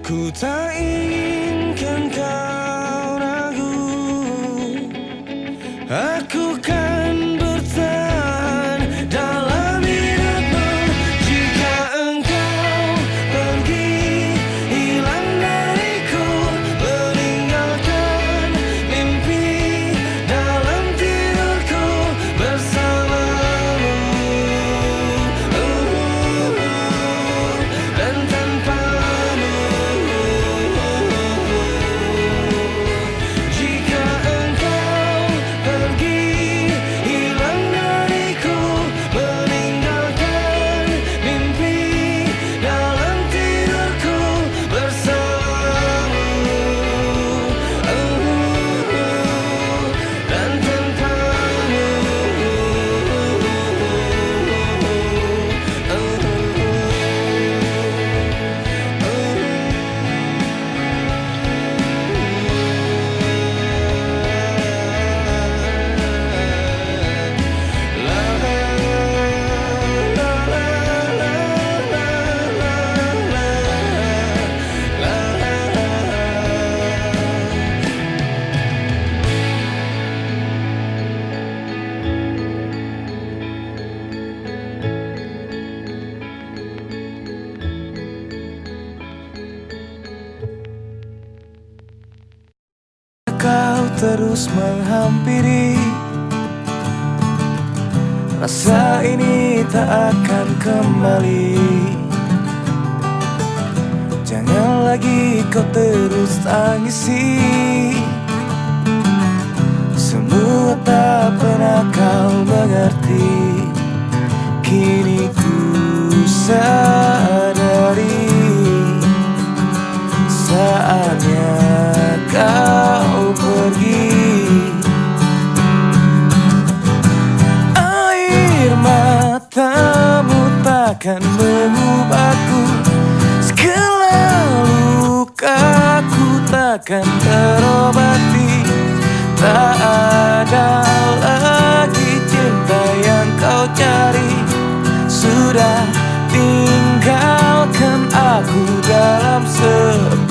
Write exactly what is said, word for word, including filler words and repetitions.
Ku tak inginkan kau ragu, aku kan bertahan dalam hidupmu. Jika engkau pergi, hilang dariku, meninggalkan mimpi dalam tidurku bersamamu. uh, Dan tanpamu, jika engkau pergi, hilang dariku, meninggalkan mimpi dalam tidurku bersamamu. uh, Dan tanpamu, kau terus menghampiri, rasa ini tak akan kembali. Jangan lagi kau terus tangisi, semua tak pernah kau mengerti. Kini ku sadari, saatnya kau pergi. Air matamu takkan mengubahku, segala lukaku takkan terobati. Tak ada lagi cinta yang kau cari, sudah tinggalkan aku dalam sepi.